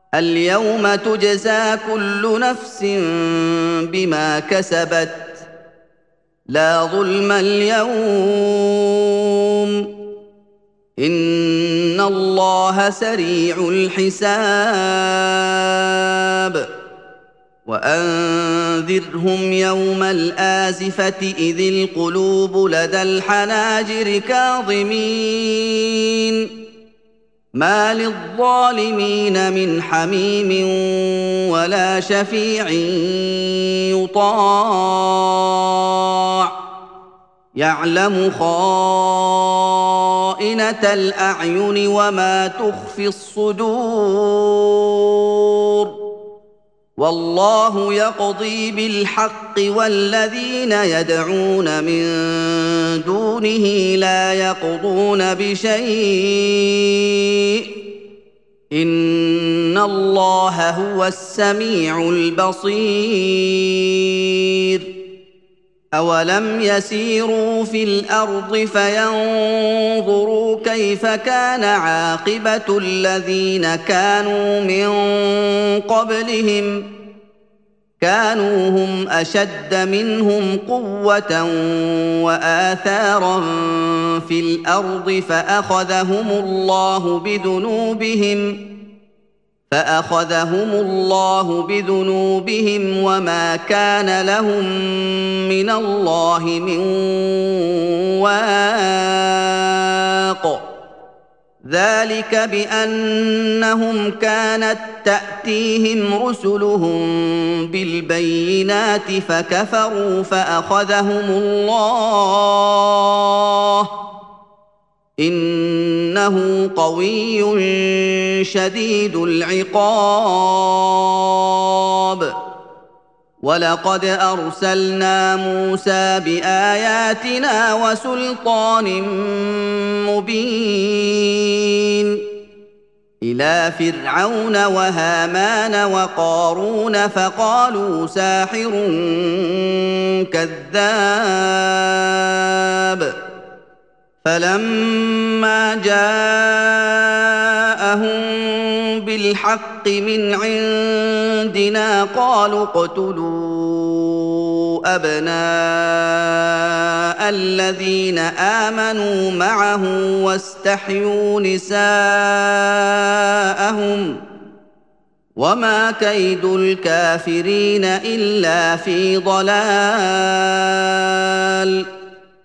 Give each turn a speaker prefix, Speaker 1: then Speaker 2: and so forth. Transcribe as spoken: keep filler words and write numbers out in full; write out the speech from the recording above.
Speaker 1: اليوم تجزى كل نفس بما كسبت لا ظلم اليوم إن الله سريع الحساب وأنذرهم يوم الآزفة إذ القلوب لدى الحناجر كاظمين ما للظالمين من حميم ولا شفيع يطاع يعلم خائنة الأعين وما تخفي الصدور والله يقضي بالحق والذين يدعون من دونه لا يقضون بشيء إن الله هو السميع البصير أولم يسيروا في الأرض فينظروا كيف كان عاقبة الذين كانوا من قبلهم كانوا هم أشد منهم قوة وآثارا في الأرض فأخذهم الله بذنوبهم فأخذهم الله بذنوبهم وما كان لهم من الله من واق ذلك بأنهم كانت تأتيهم رسلهم بالبينات فكفروا فأخذهم الله إنه قوي شديد العقاب ولقد أرسلنا موسى بآياتنا وسلطان مبين إلى فرعون وهامان وقارون فقالوا ساحر كذاب فلما جاءهم بالحق من عندنا قالوا اقتلوا أبناء الذين آمنوا معه واستحيوا نساءهم وما كيد الكافرين إلا في ضلال